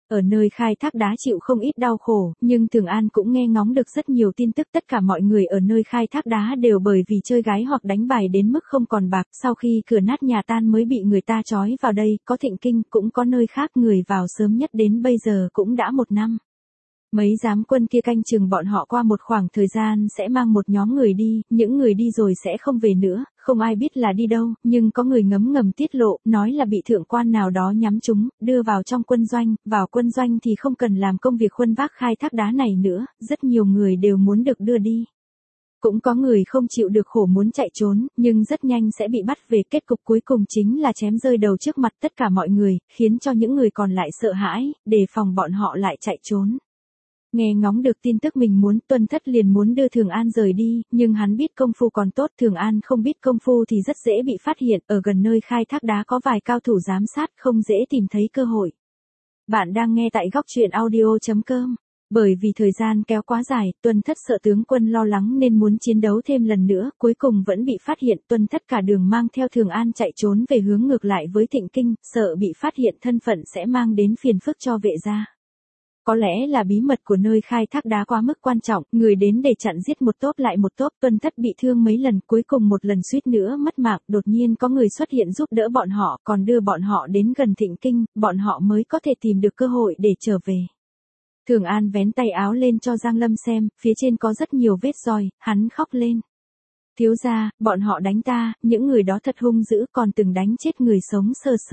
Ở nơi khai thác đá chịu không ít đau khổ, nhưng Thường An cũng nghe ngóng được rất nhiều tin tức. Tất cả mọi người ở nơi khai thác đá đều bởi vì chơi gái hoặc đánh bài đến mức không còn bạc. Sau khi cửa nát nhà tan mới bị người ta trói vào đây, có Thịnh Kinh, cũng có nơi khác người vào sớm nhất đến bây giờ cũng đã 1 năm. Mấy giám quân kia canh chừng bọn họ qua một khoảng thời gian sẽ mang một nhóm người đi, những người đi rồi sẽ không về nữa, không ai biết là đi đâu, nhưng có người ngấm ngầm tiết lộ, nói là bị thượng quan nào đó nhắm trúng, đưa vào trong quân doanh, vào quân doanh thì không cần làm công việc khuân vác khai thác đá này nữa, rất nhiều người đều muốn được đưa đi. Cũng có người không chịu được khổ muốn chạy trốn, nhưng rất nhanh sẽ bị bắt về, kết cục cuối cùng chính là chém rơi đầu trước mặt tất cả mọi người, khiến cho những người còn lại sợ hãi, đề phòng bọn họ lại chạy trốn. Nghe ngóng được tin tức mình muốn, Tuân Thất liền muốn đưa Thường An rời đi, nhưng hắn biết công phu còn tốt, Thường An không biết công phu thì rất dễ bị phát hiện, ở gần nơi khai thác đá có vài cao thủ giám sát, không dễ tìm thấy cơ hội. Bạn đang nghe tại góc truyện audio.com. Bởi vì thời gian kéo quá dài, Tuân Thất sợ tướng quân lo lắng nên muốn chiến đấu thêm lần nữa, cuối cùng vẫn bị phát hiện. Tuân Thất cả đường mang theo Thường An chạy trốn về hướng ngược lại với Thịnh Kinh, sợ bị phát hiện thân phận sẽ mang đến phiền phức cho vệ gia. Có lẽ là bí mật của nơi khai thác đá quá mức quan trọng, người đến để chặn giết một tốp lại một tốp. Tuân Thất bị thương mấy lần, cuối cùng một lần suýt nữa mất mạng, đột nhiên có người xuất hiện giúp đỡ bọn họ, còn đưa bọn họ đến gần Thịnh Kinh, bọn họ mới có thể tìm được cơ hội để trở về. Thường An vén tay áo lên cho Giang Lâm xem, phía trên có rất nhiều vết roi, hắn khóc lên. Thiếu gia, bọn họ đánh ta, những người đó thật hung dữ, còn từng đánh chết người sống sờ sờ.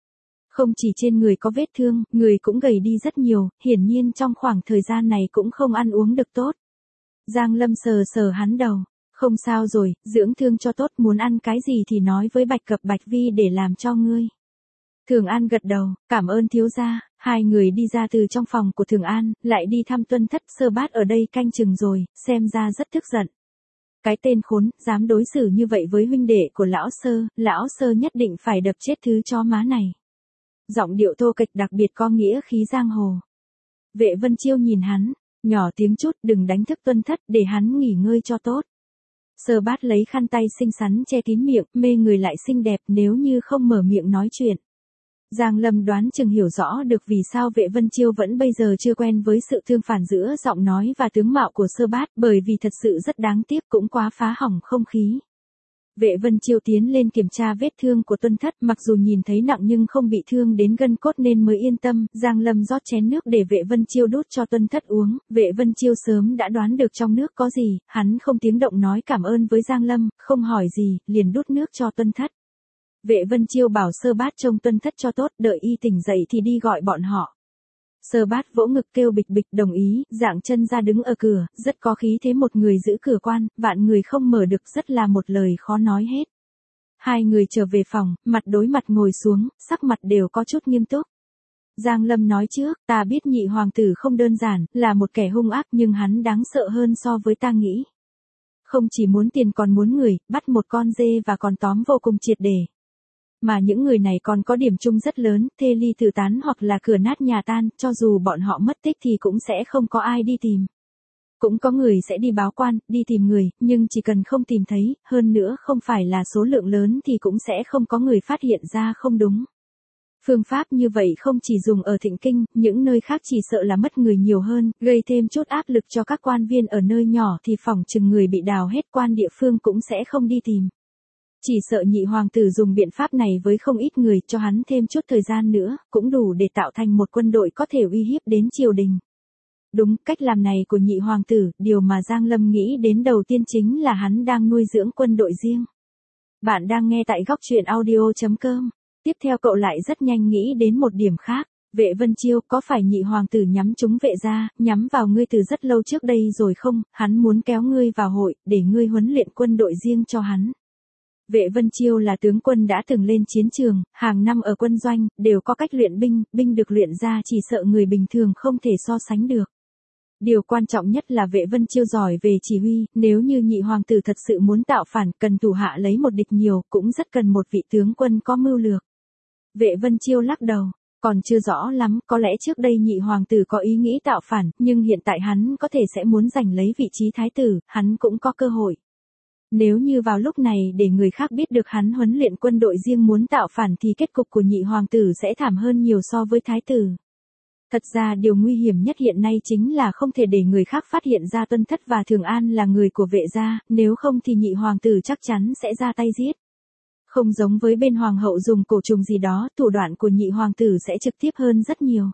Không chỉ trên người có vết thương, người cũng gầy đi rất nhiều, hiển nhiên trong khoảng thời gian này cũng không ăn uống được tốt. Giang Lâm sờ sờ hắn đầu, không sao rồi, dưỡng thương cho tốt, muốn ăn cái gì thì nói với Bạch Cập Bạch Vi để làm cho ngươi. Thường An gật đầu, cảm ơn thiếu gia. Hai người đi ra từ trong phòng của Thường An, lại đi thăm Tuân Thất. Sơ Bát ở đây canh chừng rồi, xem ra rất tức giận. Cái tên khốn, dám đối xử như vậy với huynh đệ của lão Sơ nhất định phải đập chết thứ chó má này. Giọng điệu thô kệch đặc biệt có nghĩa khí giang hồ. Vệ Vân Chiêu nhìn hắn, nhỏ tiếng chút, đừng đánh thức Tuân Thất, để hắn nghỉ ngơi cho tốt. Sơ Bát lấy khăn tay xinh xắn che kín miệng, mê người lại xinh đẹp, nếu như không mở miệng nói chuyện. Giang Lâm đoán chừng hiểu rõ được vì sao Vệ Vân Chiêu vẫn bây giờ chưa quen với sự tương phản giữa giọng nói và tướng mạo của Sơ Bát, bởi vì thật sự rất đáng tiếc, cũng quá phá hỏng không khí. Vệ Vân Chiêu tiến lên kiểm tra vết thương của Tuân Thất, mặc dù nhìn thấy nặng nhưng không bị thương đến gân cốt nên mới yên tâm. Giang Lâm rót chén nước để Vệ Vân Chiêu đút cho Tuân Thất uống, Vệ Vân Chiêu sớm đã đoán được trong nước có gì, hắn không tiếng động nói cảm ơn với Giang Lâm, không hỏi gì, liền đút nước cho Tuân Thất. Vệ Vân Chiêu bảo Sơ Bát trông Tuân Thất cho tốt, đợi y tỉnh dậy thì đi gọi bọn họ. Sơ Bát vỗ ngực kêu bịch bịch đồng ý, dạng chân ra đứng ở cửa, rất có khí thế một người giữ cửa quan, vạn người không mở được, rất là một lời khó nói hết. Hai người trở về phòng, mặt đối mặt ngồi xuống, sắc mặt đều có chút nghiêm túc. Giang Lâm nói trước, ta biết nhị hoàng tử không đơn giản, là một kẻ hung ác nhưng hắn đáng sợ hơn so với ta nghĩ. Không chỉ muốn tiền còn muốn người, bắt một con dê và còn tóm vô cùng triệt để. Mà những người này còn có điểm chung rất lớn, thê ly tử tán hoặc là cửa nát nhà tan, cho dù bọn họ mất tích thì cũng sẽ không có ai đi tìm. Cũng có người sẽ đi báo quan, đi tìm người, nhưng chỉ cần không tìm thấy, hơn nữa không phải là số lượng lớn thì cũng sẽ không có người phát hiện ra không đúng. Phương pháp như vậy không chỉ dùng ở Thịnh Kinh, những nơi khác chỉ sợ là mất người nhiều hơn, gây thêm chút áp lực cho các quan viên ở nơi nhỏ thì phỏng chừng người bị đào hết, quan địa phương cũng sẽ không đi tìm. Chỉ sợ nhị hoàng tử dùng biện pháp này với không ít người, cho hắn thêm chút thời gian nữa, cũng đủ để tạo thành một quân đội có thể uy hiếp đến triều đình. Đúng, cách làm này của nhị hoàng tử, điều mà Giang Lâm nghĩ đến đầu tiên chính là hắn đang nuôi dưỡng quân đội riêng. Bạn đang nghe tại góc truyện audio.com. Tiếp theo cậu lại rất nhanh nghĩ đến một điểm khác. Vệ Vân Chiêu, có phải nhị hoàng tử nhắm trúng vệ gia, nhắm vào ngươi từ rất lâu trước đây rồi không? Hắn muốn kéo ngươi vào hội, để ngươi huấn luyện quân đội riêng cho hắn. Vệ Vân Chiêu là tướng quân đã từng lên chiến trường, hàng năm ở quân doanh, đều có cách luyện binh, binh được luyện ra chỉ sợ người bình thường không thể so sánh được. Điều quan trọng nhất là Vệ Vân Chiêu giỏi về chỉ huy, nếu như nhị hoàng tử thật sự muốn tạo phản, cần thủ hạ lấy một địch nhiều, cũng rất cần một vị tướng quân có mưu lược. Vệ Vân Chiêu lắc đầu, còn chưa rõ lắm, có lẽ trước đây nhị hoàng tử có ý nghĩ tạo phản, nhưng hiện tại hắn có thể sẽ muốn giành lấy vị trí thái tử, hắn cũng có cơ hội. Nếu như vào lúc này để người khác biết được hắn huấn luyện quân đội riêng muốn tạo phản thì kết cục của nhị hoàng tử sẽ thảm hơn nhiều so với thái tử. Thật ra điều nguy hiểm nhất hiện nay chính là không thể để người khác phát hiện ra Tuân Thất và Thường An là người của Vệ gia, nếu không thì nhị hoàng tử chắc chắn sẽ ra tay giết. Không giống với bên hoàng hậu dùng cổ trùng gì đó, thủ đoạn của nhị hoàng tử sẽ trực tiếp hơn rất nhiều.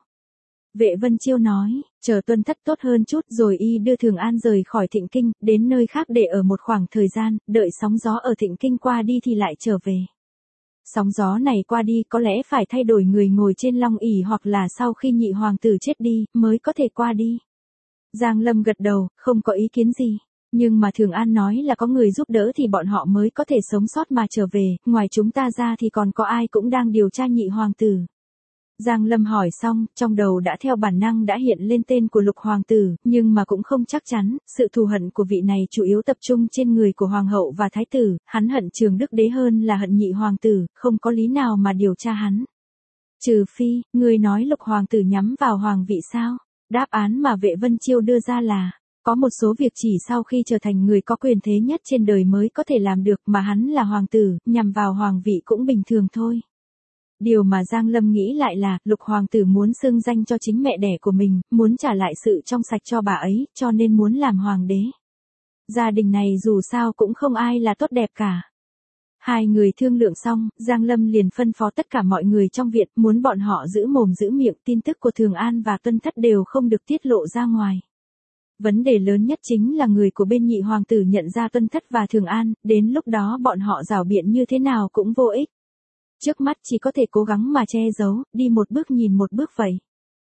Vệ Vân Chiêu nói, chờ Tuân Thất tốt hơn chút rồi y đưa Thường An rời khỏi Thịnh Kinh, đến nơi khác để ở một khoảng thời gian, đợi sóng gió ở Thịnh Kinh qua đi thì lại trở về. Sóng gió này qua đi có lẽ phải thay đổi người ngồi trên long ỷ hoặc là sau khi nhị hoàng tử chết đi, mới có thể qua đi. Giang Lâm gật đầu, không có ý kiến gì. Nhưng mà Thường An nói là có người giúp đỡ thì bọn họ mới có thể sống sót mà trở về, ngoài chúng ta ra thì còn có ai cũng đang điều tra nhị hoàng tử. Giang Lâm hỏi xong, trong đầu đã theo bản năng đã hiện lên tên của Lục hoàng tử, nhưng mà cũng không chắc chắn, sự thù hận của vị này chủ yếu tập trung trên người của hoàng hậu và thái tử, hắn hận Trường Đức Đế hơn là hận nhị hoàng tử, không có lý nào mà điều tra hắn. Trừ phi, người nói Lục hoàng tử nhắm vào hoàng vị sao? Đáp án mà Vệ Vân Chiêu đưa ra là, có một số việc chỉ sau khi trở thành người có quyền thế nhất trên đời mới có thể làm được, mà hắn là hoàng tử, nhằm vào hoàng vị cũng bình thường thôi. Điều mà Giang Lâm nghĩ lại là, Lục hoàng tử muốn xưng danh cho chính mẹ đẻ của mình, muốn trả lại sự trong sạch cho bà ấy, cho nên muốn làm hoàng đế. Gia đình này dù sao cũng không ai là tốt đẹp cả. Hai người thương lượng xong, Giang Lâm liền phân phó tất cả mọi người trong viện, muốn bọn họ giữ mồm giữ miệng, tin tức của Thường An và Tuân Thất đều không được tiết lộ ra ngoài. Vấn đề lớn nhất chính là người của bên nhị hoàng tử nhận ra Tuân Thất và Thường An, đến lúc đó bọn họ giảo biện như thế nào cũng vô ích. Trước mắt chỉ có thể cố gắng mà che giấu, đi một bước nhìn một bước vậy.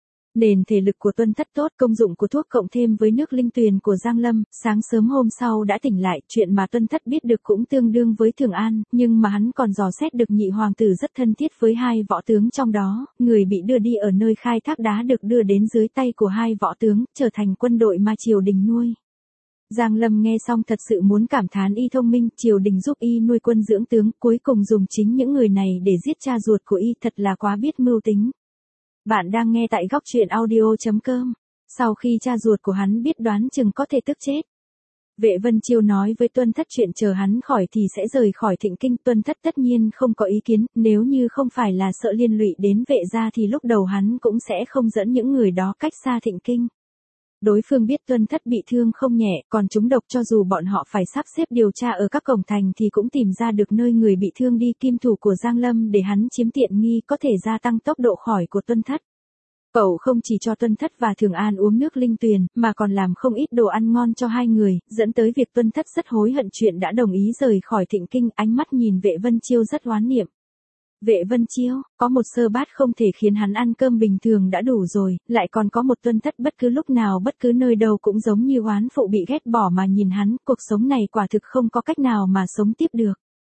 Nền thể lực của Tuân Thất tốt, công dụng của thuốc cộng thêm với nước linh tuyền của Giang Lâm, sáng sớm hôm sau đã tỉnh lại, chuyện mà Tuân Thất biết được cũng tương đương với Thường An, nhưng mà hắn còn dò xét được nhị hoàng tử rất thân thiết với hai võ tướng trong đó, người bị đưa đi ở nơi khai thác đá được đưa đến dưới tay của hai võ tướng, trở thành quân đội mà triều đình nuôi. Giang Lâm nghe xong thật sự muốn cảm thán y thông minh, triều đình giúp y nuôi quân dưỡng tướng, cuối cùng dùng chính những người này để giết cha ruột của y, thật là quá biết mưu tính. Bạn đang nghe tại góc truyện audio.com. Sau khi cha ruột của hắn biết đoán chừng có thể tức chết. Vệ Vân Chiêu nói với Tuân Thất chuyện chờ hắn khỏi thì sẽ rời khỏi Thịnh Kinh. Tuân Thất tất nhiên không có ý kiến, nếu như không phải là sợ liên lụy đến Vệ gia thì lúc đầu hắn cũng sẽ không dẫn những người đó cách xa Thịnh Kinh. Đối phương biết Tuân Thất bị thương không nhẹ, còn trúng độc, cho dù bọn họ phải sắp xếp điều tra ở các cổng thành thì cũng tìm ra được nơi người bị thương đi, kim thủ của Giang Lâm để hắn chiếm tiện nghi, có thể gia tăng tốc độ khỏi của Tuân Thất. Cậu không chỉ cho Tuân Thất và Thường An uống nước linh tuyền, mà còn làm không ít đồ ăn ngon cho hai người, dẫn tới việc Tuân Thất rất hối hận chuyện đã đồng ý rời khỏi Thịnh Kinh, ánh mắt nhìn Vệ Vân Chiêu rất oán niệm. Vệ Vân Chiêu, có một sơ bát không thể khiến hắn ăn cơm bình thường đã đủ rồi, lại còn có một Tuân Thất bất cứ lúc nào bất cứ nơi đâu cũng giống như oán phụ bị ghét bỏ mà nhìn hắn, cuộc sống này quả thực không có cách nào mà sống tiếp được.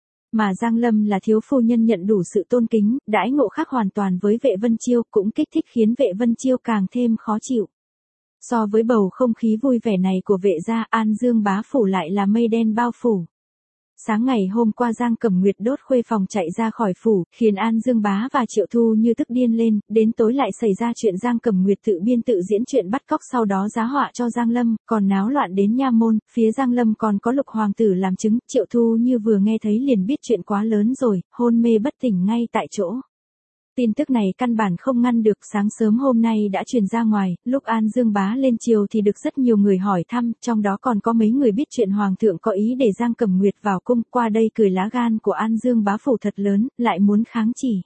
Mà Giang Lâm là thiếu phu nhân nhận đủ sự tôn kính, đãi ngộ khác hoàn toàn với Vệ Vân Chiêu, cũng kích thích khiến Vệ Vân Chiêu càng thêm khó chịu. So với bầu không khí vui vẻ này của Vệ gia, An Dương bá phủ lại là mây đen bao phủ. Sáng ngày hôm qua Giang Cẩm Nguyệt đốt khuê phòng chạy ra khỏi phủ, khiến An Dương bá và Triệu Thu như tức điên lên, đến tối lại xảy ra chuyện Giang Cẩm Nguyệt tự biên tự diễn chuyện bắt cóc sau đó giá họa cho Giang Lâm, còn náo loạn đến nha môn, phía Giang Lâm còn có Lục hoàng tử làm chứng, Triệu Thu như vừa nghe thấy liền biết chuyện quá lớn rồi, hôn mê bất tỉnh ngay tại chỗ. Tin tức này căn bản không ngăn được, sáng sớm hôm nay đã truyền ra ngoài, lúc An Dương bá lên triều thì được rất nhiều người hỏi thăm, trong đó còn có mấy người biết chuyện hoàng thượng có ý để Giang Cẩm Nguyệt vào cung, qua đây cười lá gan của An Dương bá phủ thật lớn, lại muốn kháng chỉ.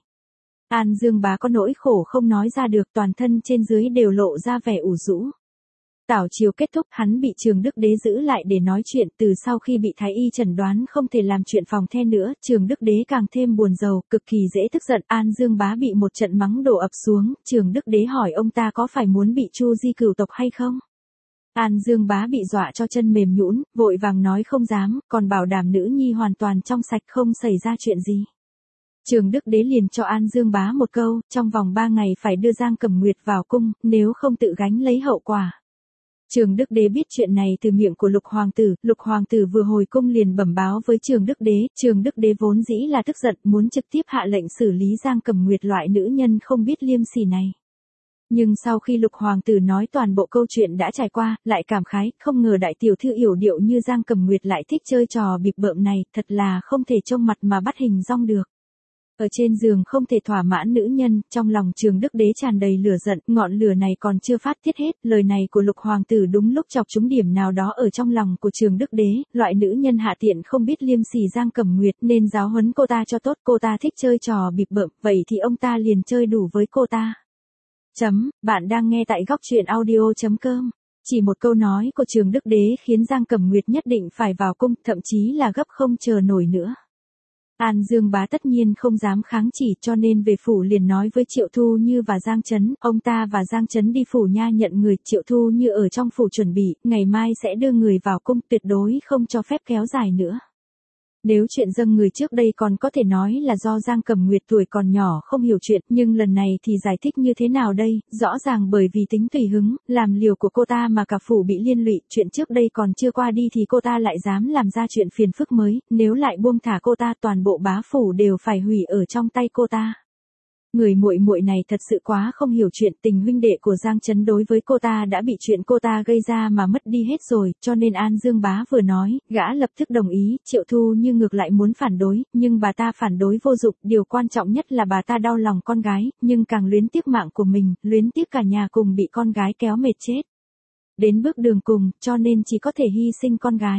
An Dương bá có nỗi khổ không nói ra được, toàn thân trên dưới đều lộ ra vẻ ủ rũ. Tảo chiều kết thúc, hắn bị Trường Đức Đế giữ lại để nói chuyện, từ sau khi bị thái y chẩn đoán không thể làm chuyện phòng the nữa, Trường Đức Đế càng thêm buồn rầu, cực kỳ dễ tức giận, An Dương bá bị một trận mắng đổ ập xuống, Trường Đức Đế hỏi ông ta có phải muốn bị Chu Di cửu tộc hay không? An Dương bá bị dọa cho chân mềm nhũn, vội vàng nói không dám, còn bảo đảm nữ nhi hoàn toàn trong sạch không xảy ra chuyện gì. Trường Đức Đế liền cho An Dương bá một câu, trong vòng 3 ngày phải đưa Giang Cẩm Nguyệt vào cung, nếu không tự gánh lấy hậu quả. Trường Đức Đế biết chuyện này từ miệng của Lục hoàng tử vừa hồi cung liền bẩm báo với Trường Đức Đế vốn dĩ là tức giận, muốn trực tiếp hạ lệnh xử lý Giang Cẩm Nguyệt loại nữ nhân không biết liêm sỉ này. Nhưng sau khi Lục hoàng tử nói toàn bộ câu chuyện đã trải qua, lại cảm khái, không ngờ đại tiểu thư yểu điệu như Giang Cẩm Nguyệt lại thích chơi trò bịp bợm này, thật là không thể trông mặt mà bắt hình dong được. Ở trên giường không thể thỏa mãn nữ nhân, trong lòng Trường Đức Đế tràn đầy lửa giận, ngọn lửa này còn chưa phát tiết hết, lời này của Lục hoàng tử đúng lúc chọc trúng điểm nào đó ở trong lòng của Trường Đức Đế, loại nữ nhân hạ tiện không biết liêm sỉ Giang Cẩm Nguyệt nên giáo huấn cô ta cho tốt, cô ta thích chơi trò bịp bợm, vậy thì ông ta liền chơi đủ với cô ta. Bạn đang nghe tại góc truyện audio.com. Chỉ một câu nói của Trường Đức Đế khiến Giang Cẩm Nguyệt nhất định phải vào cung, thậm chí là gấp không chờ nổi nữa. An Dương Bá tất nhiên không dám kháng chỉ cho nên về phủ liền nói với Triệu Thu Như và Giang Chấn, ông ta và Giang Chấn đi phủ nha nhận người, Triệu Thu Như ở trong phủ chuẩn bị, ngày mai sẽ đưa người vào cung, tuyệt đối không cho phép kéo dài nữa. Nếu chuyện dâng người trước đây còn có thể nói là do Giang Cẩm Nguyệt tuổi còn nhỏ không hiểu chuyện, nhưng lần này thì giải thích như thế nào đây, rõ ràng bởi vì tính tùy hứng, làm liều của cô ta mà cả phủ bị liên lụy, chuyện trước đây còn chưa qua đi thì cô ta lại dám làm ra chuyện phiền phức mới, nếu lại buông thả cô ta toàn bộ bá phủ đều phải hủy ở trong tay cô ta. Người muội muội này thật sự quá không hiểu chuyện, tình huynh đệ của Giang Chấn đối với cô ta đã bị chuyện cô ta gây ra mà mất đi hết rồi, cho nên An Dương Bá vừa nói, gã lập tức đồng ý, Triệu Thu Như ngược lại muốn phản đối, nhưng bà ta phản đối vô dụng, điều quan trọng nhất là bà ta đau lòng con gái, nhưng càng luyến tiếc mạng của mình, luyến tiếc cả nhà cùng bị con gái kéo mệt chết. Đến bước đường cùng, cho nên chỉ có thể hy sinh con gái.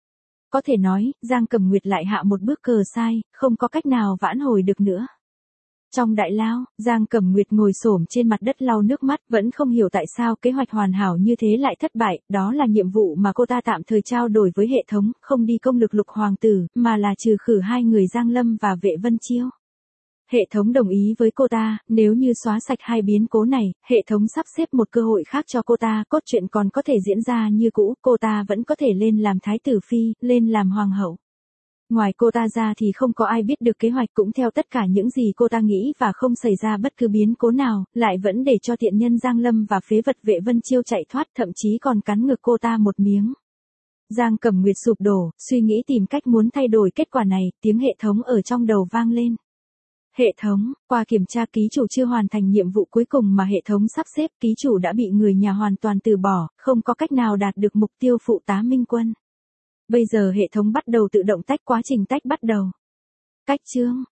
Có thể nói, Giang Cẩm Nguyệt lại hạ một bước cờ sai, không có cách nào vãn hồi được nữa. Trong đại lao, Giang Cẩm Nguyệt ngồi xổm trên mặt đất lau nước mắt, vẫn không hiểu tại sao kế hoạch hoàn hảo như thế lại thất bại, đó là nhiệm vụ mà cô ta tạm thời trao đổi với hệ thống, không đi công lực Lục hoàng tử, mà là trừ khử hai người Giang Lâm và Vệ Vân Chiêu. Hệ thống đồng ý với cô ta, nếu như xóa sạch hai biến cố này, hệ thống sắp xếp một cơ hội khác cho cô ta, cốt truyện còn có thể diễn ra như cũ, cô ta vẫn có thể lên làm thái tử phi, lên làm hoàng hậu. Ngoài cô ta ra thì không có ai biết được kế hoạch, cũng theo tất cả những gì cô ta nghĩ và không xảy ra bất cứ biến cố nào, lại vẫn để cho tiện nhân Giang Lâm và phế vật Vệ Vân Chiêu chạy thoát, thậm chí còn cắn ngực cô ta một miếng. Giang Cẩm Nguyệt sụp đổ, suy nghĩ tìm cách muốn thay đổi kết quả này, tiếng hệ thống ở trong đầu vang lên. Hệ thống, qua kiểm tra ký chủ chưa hoàn thành nhiệm vụ cuối cùng mà hệ thống sắp xếp, ký chủ đã bị người nhà hoàn toàn từ bỏ, không có cách nào đạt được mục tiêu phụ tá Minh Quân. Bây giờ hệ thống bắt đầu tự động tách, quá trình tách bắt đầu. Cách chương,